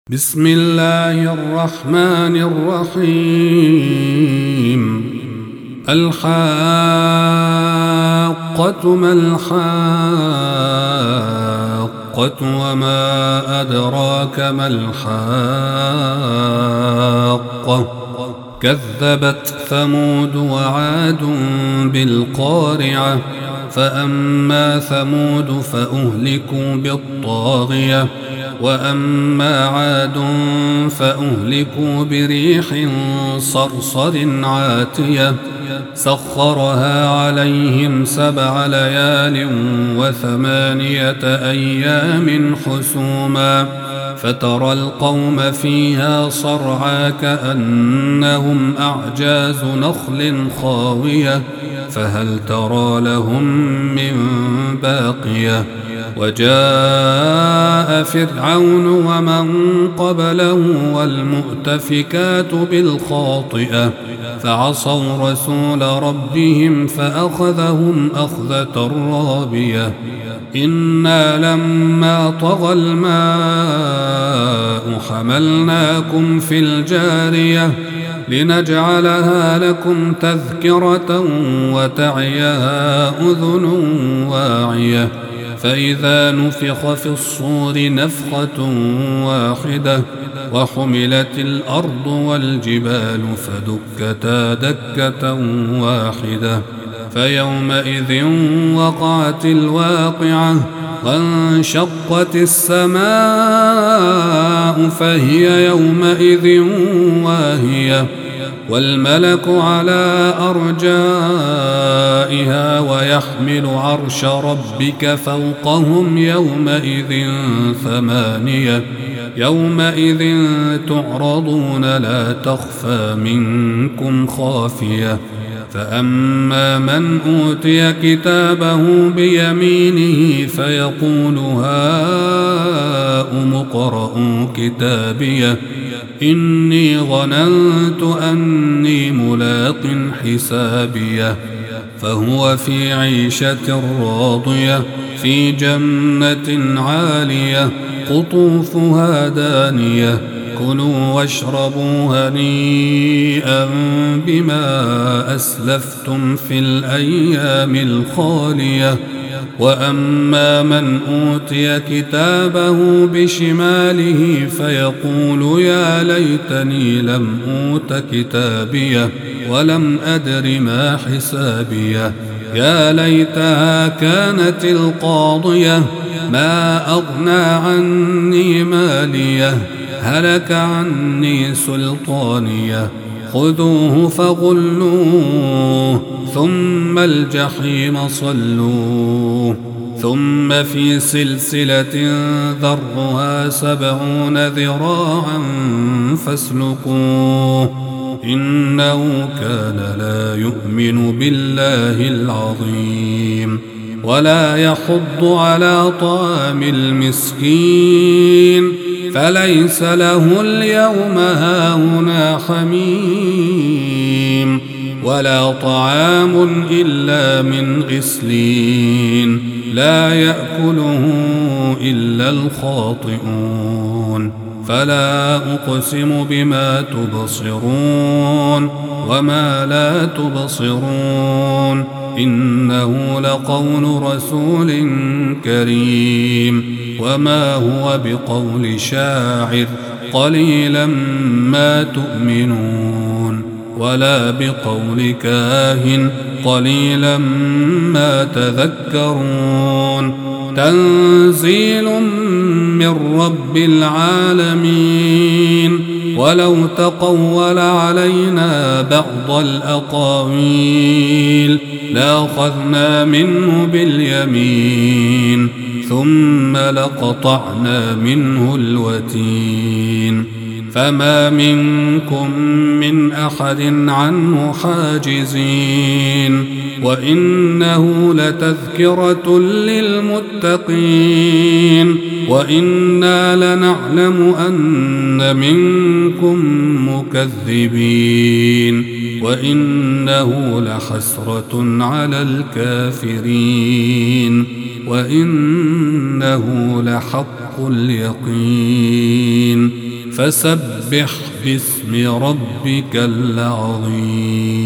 بسم الله الرحمن الرحيم. الحاقة ما الحاقة وما أدراك ما الحاقة كذبت ثمود وعاد بالقارعة فأما ثمود فأهلكوا بالطاغية وأما عاد فأهلكوا بريح صرصر عاتية سخرها عليهم 7 ليال و8 أيام حسوما فترى القوم فيها صرعى كأنهم أعجاز نخل خاوية فهل ترى لهم من باقية وجاء فرعون ومن قبله والمؤتفكات بالخاطئة فعصوا رسول ربهم فأخذهم أخذة رابية إنا لما طغى الماء حملناكم في الجارية لنجعلها لكم تذكرة وتعيها أذن واعية فإذا نفخ في الصور نفخة واحدة وحملت الأرض والجبال فدكتا دكة واحدة فيومئذ وقعت الواقعة وانشقت السماء فهي يومئذ واهية والملك على أرجائها ويحمل عرش ربك فوقهم يومئذ 8 يومئذ تعرضون لا تخفى منكم خافية فأما من أوتي كتابه بيمينه فيقول هاؤم اقرءوا كتابيه إني ظننت أني ملاق حسابيه فهو في عيشة راضية في جنة عالية قطوفها دانية كلوا واشربوا هنيئا بما أسلفتم في الأيام الخالية وأما من أوتي كتابه بشماله فيقول يا ليتني لم أوت كتابيه ولم أدر ما حسابيه يا ليتها كانت القاضية ما أغنى عني ماليه هلك عني سلطانيه خذوه فغلوه ثم الجحيم صلوه ثم في سلسلة ذرها 70 ذراعا فاسلكوه إنه كان لا يؤمن بالله العظيم ولا يحض على طعام المسكين فليس له اليوم هاهنا حميم ولا طعام إلا من غسلين لا يأكله إلا الخاطئون فلا أقسم بما تبصرون وما لا تبصرون إنه لقول رسول كريم وما هو بقول شاعر قليلا ما تؤمنون ولا بقول كاهن قليلا ما تذكرون تنزيل من رب العالمين ولو تقول علينا بعض الأقاويل لأخذنا منه باليمين ثم لقطعنا منه الوتين فما منكم من أحد عنه حاجزين وإنه لتذكرة للمتقين وإنا لنعلم أن منكم مكذبين وإنه لحسرة على الكافرين وإنه لحق اليقين فسبح باسم ربك العظيم.